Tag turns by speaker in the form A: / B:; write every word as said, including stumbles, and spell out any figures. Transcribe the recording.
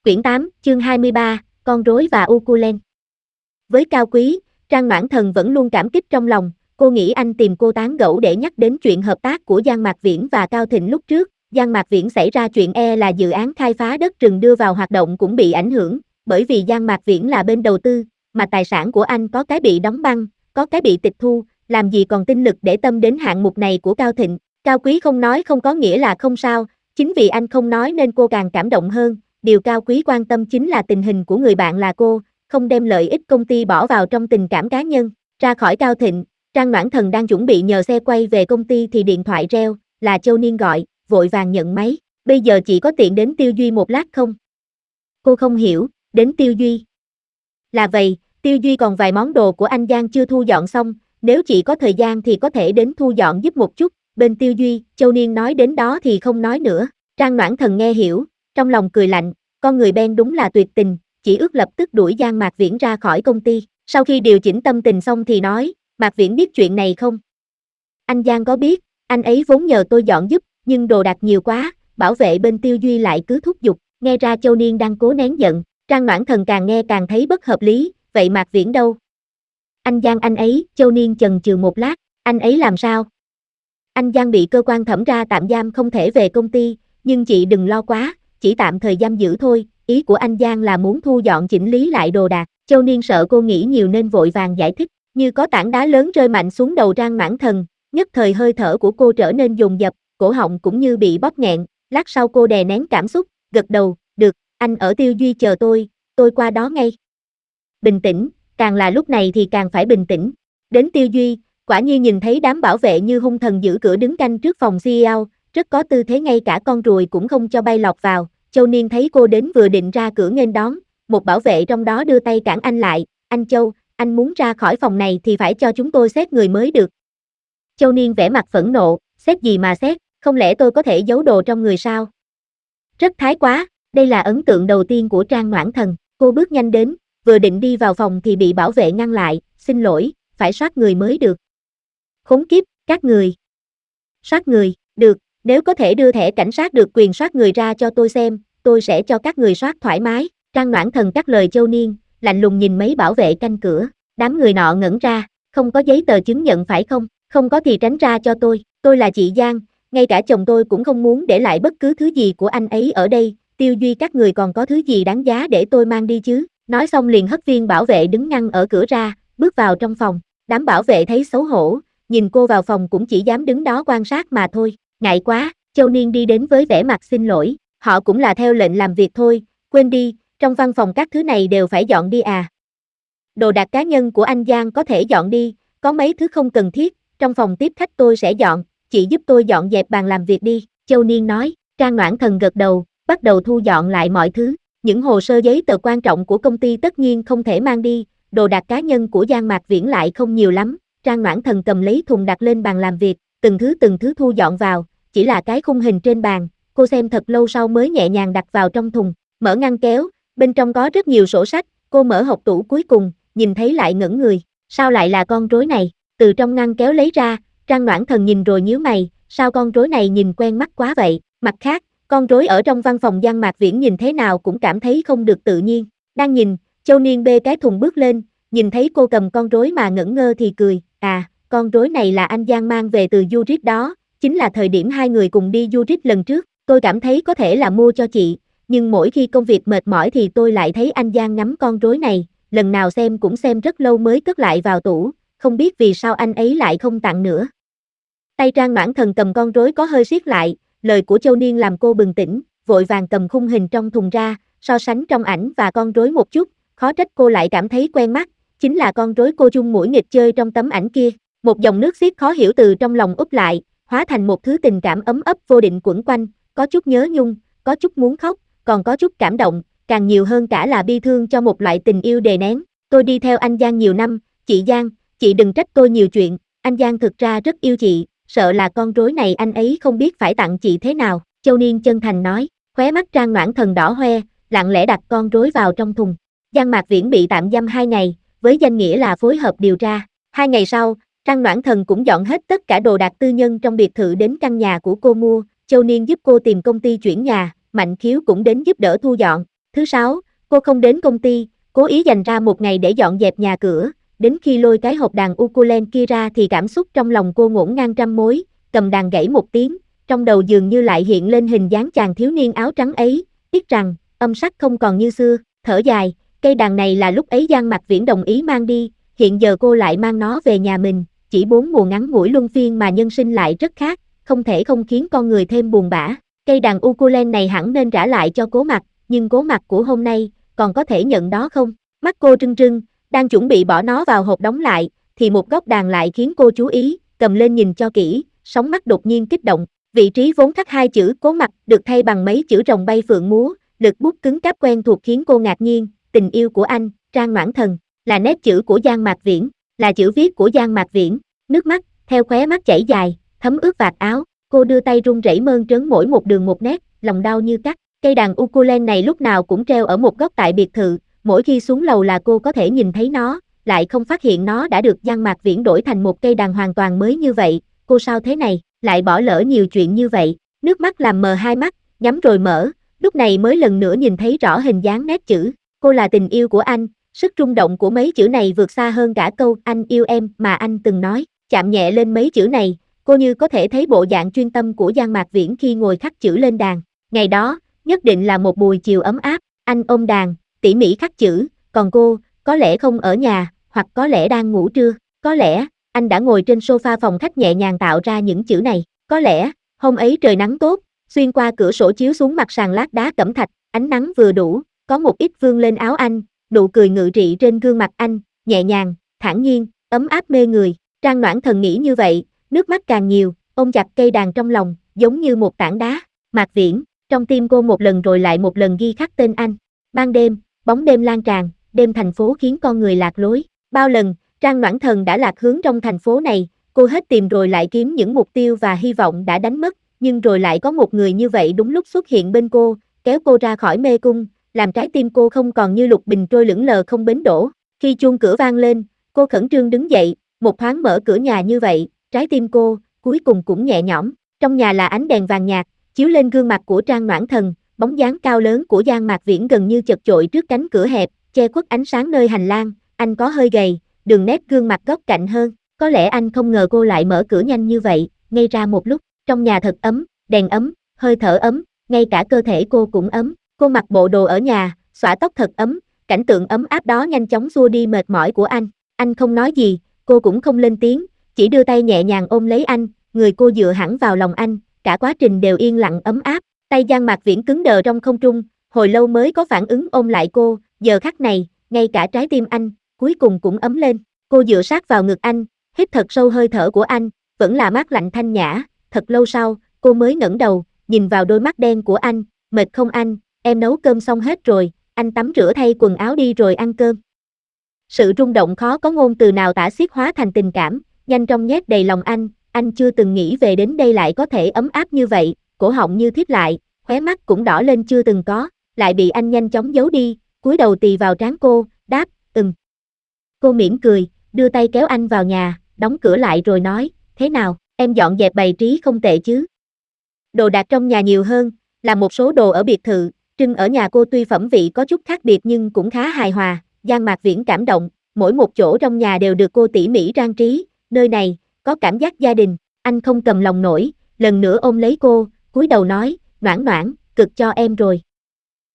A: Quyển tám, chương hai mươi ba, con rối và ukulele. Với Cao Quý, Trang Noãn Thần vẫn luôn cảm kích trong lòng, cô nghĩ anh tìm cô tán gẫu để nhắc đến chuyện hợp tác của Giang Mạc Viễn và Cao Thịnh lúc trước. Giang Mạc Viễn xảy ra chuyện e là dự án khai phá đất rừng đưa vào hoạt động cũng bị ảnh hưởng, bởi vì Giang Mạc Viễn là bên đầu tư, mà tài sản của anh có cái bị đóng băng, có cái bị tịch thu, làm gì còn tinh lực để tâm đến hạng mục này của Cao Thịnh. Cao Quý không nói không có nghĩa là không sao, chính vì anh không nói nên cô càng cảm động hơn. Điều Cao Quý quan tâm chính là tình hình của người bạn là cô, không đem lợi ích công ty bỏ vào trong tình cảm cá nhân. Ra khỏi Cao Thịnh, Trang Noãn Thần đang chuẩn bị nhờ xe quay về công ty thì điện thoại reo, là Châu Niên gọi, vội vàng nhận máy. Bây giờ chị có tiện đến Tiêu Duy một lát không? Cô không hiểu, đến Tiêu Duy. Là vậy, Tiêu Duy còn vài món đồ của anh Giang chưa thu dọn xong, nếu chị có thời gian thì có thể đến thu dọn giúp một chút. Bên Tiêu Duy, Châu Niên nói đến đó thì không nói nữa. Trang Noãn Thần nghe hiểu, trong lòng cười lạnh, con người Ben đúng là tuyệt tình, chỉ ước lập tức đuổi Giang Mạc Viễn ra khỏi công ty. Sau khi điều chỉnh tâm tình xong thì nói, Mạc Viễn biết chuyện này không? Anh Giang có biết, anh ấy vốn nhờ tôi dọn giúp, nhưng đồ đạc nhiều quá, bảo vệ bên Tiêu Duy lại cứ thúc giục. Nghe ra Châu Niên đang cố nén giận, Trang Noãn Thần càng nghe càng thấy bất hợp lý, vậy Mạc Viễn đâu? Anh Giang anh ấy, Châu Niên chần chừ một lát, anh ấy làm sao? Anh Giang bị cơ quan thẩm ra tạm giam không thể về công ty, nhưng chị đừng lo quá, chỉ tạm thời giam giữ thôi, ý của anh Giang là muốn thu dọn chỉnh lý lại đồ đạc. Châu Niên sợ cô nghĩ nhiều nên vội vàng giải thích, như có tảng đá lớn rơi mạnh xuống đầu Trang Noãn Thần, nhất thời hơi thở của cô trở nên dồn dập, cổ họng cũng như bị bóp nghẹn, lát sau cô đè nén cảm xúc, gật đầu, được, anh ở Tiêu Duy chờ tôi, tôi qua đó ngay. Bình tĩnh, càng là lúc này thì càng phải bình tĩnh. Đến Tiêu Duy, quả nhiên nhìn thấy đám bảo vệ như hung thần giữ cửa đứng canh trước phòng xê e ô, rất có tư thế ngay cả con ruồi cũng không cho bay lọt vào. Châu Niên thấy cô đến vừa định ra cửa nghênh đón, một bảo vệ trong đó đưa tay cản anh lại, anh Châu, anh muốn ra khỏi phòng này thì phải cho chúng tôi xét người mới được. Châu Niên vẻ mặt phẫn nộ, xét gì mà xét, không lẽ tôi có thể giấu đồ trong người sao? Rất thái quá, đây là ấn tượng đầu tiên của Trang Noãn Thần, cô bước nhanh đến, vừa định đi vào phòng thì bị bảo vệ ngăn lại, xin lỗi, phải soát người mới được. Khốn kiếp, các người. Soát người, được, nếu có thể đưa thẻ cảnh sát được quyền soát người ra cho tôi xem, tôi sẽ cho các người soát thoải mái. Trang Noãn Thần cắt lời Châu Niên, lạnh lùng nhìn mấy bảo vệ canh cửa, đám người nọ ngẩn ra, không có giấy tờ chứng nhận phải không, không có thì tránh ra cho tôi, tôi là chị Giang, ngay cả chồng tôi cũng không muốn để lại bất cứ thứ gì của anh ấy ở đây, Tiêu Duy các người còn có thứ gì đáng giá để tôi mang đi chứ, nói xong liền hất viên bảo vệ đứng ngăn ở cửa ra, bước vào trong phòng, đám bảo vệ thấy xấu hổ, nhìn cô vào phòng cũng chỉ dám đứng đó quan sát mà thôi, ngại quá, Châu Niên đi đến với vẻ mặt xin lỗi, họ cũng là theo lệnh làm việc thôi, quên đi, trong văn phòng các thứ này đều phải dọn đi à. Đồ đạc cá nhân của anh Giang có thể dọn đi, có mấy thứ không cần thiết, trong phòng tiếp khách tôi sẽ dọn, chị giúp tôi dọn dẹp bàn làm việc đi, Châu Niên nói. Trang Noãn Thần gật đầu, bắt đầu thu dọn lại mọi thứ, những hồ sơ giấy tờ quan trọng của công ty tất nhiên không thể mang đi, đồ đạc cá nhân của Giang Mạc Viễn lại không nhiều lắm, Trang Noãn Thần cầm lấy thùng đặt lên bàn làm việc, từng thứ từng thứ thu dọn vào, chỉ là cái khung hình trên bàn, cô xem thật lâu sau mới nhẹ nhàng đặt vào trong thùng, mở ngăn kéo, bên trong có rất nhiều sổ sách, cô mở hộc tủ cuối cùng, nhìn thấy lại ngẩn người, sao lại là con rối này, từ trong ngăn kéo lấy ra, Trang Noãn Thần nhìn rồi nhíu mày, sao con rối này nhìn quen mắt quá vậy, mặt khác, con rối ở trong văn phòng Giang Mạc Viễn nhìn thế nào cũng cảm thấy không được tự nhiên, đang nhìn, Châu Niên bê cái thùng bước lên, nhìn thấy cô cầm con rối mà ngẩn ngơ thì cười, à, con rối này là anh Giang mang về từ Zurich đó, chính là thời điểm hai người cùng đi Zurich lần trước, tôi cảm thấy có thể là mua cho chị, nhưng mỗi khi công việc mệt mỏi thì tôi lại thấy anh Giang ngắm con rối này, lần nào xem cũng xem rất lâu mới cất lại vào tủ, không biết vì sao anh ấy lại không tặng nữa. Tay Trang Noãn Thần cầm con rối có hơi siết lại, lời của Châu Niên làm cô bừng tỉnh, vội vàng cầm khung hình trong thùng ra, so sánh trong ảnh và con rối một chút, khó trách cô lại cảm thấy quen mắt, chính là con rối cô chung mũi nghịch chơi trong tấm ảnh kia, một dòng nước xiết khó hiểu từ trong lòng úp lại, hóa thành một thứ tình cảm ấm ấp vô định quẩn quanh, có chút nhớ nhung, có chút muốn khóc, còn có chút cảm động, càng nhiều hơn cả là bi thương cho một loại tình yêu đè nén. Tôi đi theo anh Giang nhiều năm, chị Giang, chị đừng trách tôi nhiều chuyện, anh Giang thực ra rất yêu chị, sợ là con rối này anh ấy không biết phải tặng chị thế nào, Châu Niên chân thành nói, khóe mắt Trang Noãn Thần đỏ hoe, lặng lẽ đặt con rối vào trong thùng. Giang Mạc Viễn bị tạm giam hai ngày, với danh nghĩa là phối hợp điều tra. Hai ngày sau, Trang Noãn Thần cũng dọn hết tất cả đồ đạc tư nhân trong biệt thự đến căn nhà của cô mua, Châu Niên giúp cô tìm công ty chuyển nhà, Mạnh Khiếu cũng đến giúp đỡ thu dọn. Thứ sáu, cô không đến công ty, cố ý dành ra một ngày để dọn dẹp nhà cửa, đến khi lôi cái hộp đàn ukulele kia ra thì cảm xúc trong lòng cô ngổn ngang trăm mối, cầm đàn gãy một tiếng, trong đầu dường như lại hiện lên hình dáng chàng thiếu niên áo trắng ấy, tiếc rằng, âm sắc không còn như xưa, thở dài, cây đàn này là lúc ấy Giang Mạc Viễn đồng ý mang đi, hiện giờ cô lại mang nó về nhà mình, chỉ bốn mùa ngắn ngủi luân phiên mà nhân sinh lại rất khác, không thể không khiến con người thêm buồn bã. Cây đàn ukulele này hẳn nên trả lại cho Cố Mặc, nhưng Cố Mặc của hôm nay, còn có thể nhận đó không? Mắt cô trưng trưng, đang chuẩn bị bỏ nó vào hộp đóng lại, thì một góc đàn lại khiến cô chú ý, cầm lên nhìn cho kỹ, sóng mắt đột nhiên kích động. Vị trí vốn khắc hai chữ Cố Mặc được thay bằng mấy chữ rồng bay phượng múa, lực bút cứng cáp quen thuộc khiến cô ngạc nhiên, tình yêu của anh, Trang Noãn Thần, là nét chữ của Giang Mạc Viễn, là chữ viết của Giang Mạc Viễn, nước mắt, theo khóe mắt chảy dài, thấm ướt vạt áo, cô đưa tay run rẩy mơn trớn mỗi một đường một nét, lòng đau như cắt. Cây đàn ukulele này lúc nào cũng treo ở một góc tại biệt thự, mỗi khi xuống lầu là cô có thể nhìn thấy nó, lại không phát hiện nó đã được Giang Mạc Viễn đổi thành một cây đàn hoàn toàn mới như vậy, cô sao thế này, lại bỏ lỡ nhiều chuyện như vậy, nước mắt làm mờ hai mắt, nhắm rồi mở, lúc này mới lần nữa nhìn thấy rõ hình dáng nét chữ, cô là tình yêu của anh, sức rung động của mấy chữ này vượt xa hơn cả câu anh yêu em mà anh từng nói, chạm nhẹ lên mấy chữ này, cô như có thể thấy bộ dạng chuyên tâm của Giang Mạc Viễn khi ngồi khắc chữ lên đàn, ngày đó, nhất định là một buổi chiều ấm áp, anh ôm đàn, tỉ mỉ khắc chữ, còn cô, có lẽ không ở nhà, hoặc có lẽ đang ngủ trưa, có lẽ, anh đã ngồi trên sofa phòng khách nhẹ nhàng tạo ra những chữ này, có lẽ, hôm ấy trời nắng tốt, xuyên qua cửa sổ chiếu xuống mặt sàn lát đá cẩm thạch, ánh nắng vừa đủ, có một ít vương lên áo anh, nụ cười ngự trị trên gương mặt anh, nhẹ nhàng, thản nhiên, ấm áp mê người, Trang Noãn Thần nghĩ như vậy, nước mắt càng nhiều, ôm chặt cây đàn trong lòng, giống như một tảng đá, Mạc Viễn, trong tim cô một lần rồi lại một lần ghi khắc tên anh, ban đêm, bóng đêm lan tràn, đêm thành phố khiến con người lạc lối, bao lần, Trang Noãn Thần đã lạc hướng trong thành phố này, cô hết tìm rồi lại kiếm những mục tiêu và hy vọng đã đánh mất, nhưng rồi lại có một người như vậy đúng lúc xuất hiện bên cô, kéo cô ra khỏi mê cung, làm trái tim cô không còn như lục bình trôi lững lờ không bến đỗ. Khi chuông cửa vang lên, cô khẩn trương đứng dậy, một thoáng mở cửa nhà như vậy, trái tim cô, cuối cùng cũng nhẹ nhõm. Trong nhà là ánh đèn vàng nhạt, chiếu lên gương mặt của Trang Noãn Thần, bóng dáng cao lớn của Giang Mạc Viễn gần như chật chội trước cánh cửa hẹp, che khuất ánh sáng nơi hành lang, anh có hơi gầy, đường nét gương mặt góc cạnh hơn, có lẽ anh không ngờ cô lại mở cửa nhanh như vậy, ngây ra một lúc, trong nhà thật ấm, đèn ấm, hơi thở ấm, ngay cả cơ thể cô cũng ấm, cô mặc bộ đồ ở nhà, xõa tóc thật ấm, cảnh tượng ấm áp đó nhanh chóng xua đi mệt mỏi của anh, anh không nói gì, cô cũng không lên tiếng, chỉ đưa tay nhẹ nhàng ôm lấy anh, người cô dựa hẳn vào lòng anh, cả quá trình đều yên lặng ấm áp, tay Giang Mạc Viễn cứng đờ trong không trung, hồi lâu mới có phản ứng ôm lại cô, giờ khắc này, ngay cả trái tim anh, cuối cùng cũng ấm lên, cô dựa sát vào ngực anh, hít thật sâu hơi thở của anh, vẫn là mát lạnh thanh nhã, thật lâu sau, cô mới ngẩng đầu, nhìn vào đôi mắt đen của anh, mệt không anh, em nấu cơm xong hết rồi, anh tắm rửa thay quần áo đi rồi ăn cơm. Sự rung động khó có ngôn từ nào tả xiết hóa thành tình cảm, nhanh trong nhét đầy lòng anh, anh chưa từng nghĩ về đến đây lại có thể ấm áp như vậy, cổ họng như thiếp lại, khóe mắt cũng đỏ lên chưa từng có, lại bị anh nhanh chóng giấu đi, cúi đầu tì vào trán cô, đáp, ừm. Cô mỉm cười, đưa tay kéo anh vào nhà, đóng cửa lại rồi nói, thế nào, em dọn dẹp bày trí không tệ chứ. Đồ đạc trong nhà nhiều hơn, là một số đồ ở biệt thự, trưng ở nhà cô tuy phẩm vị có chút khác biệt nhưng cũng khá hài hòa, Giang Mạc Viễn cảm động, mỗi một chỗ trong nhà đều được cô tỉ mỉ trang trí, nơi này, có cảm giác gia đình, anh không cầm lòng nổi, lần nữa ôm lấy cô, cúi đầu nói, Noãn Noãn, cực cho em rồi.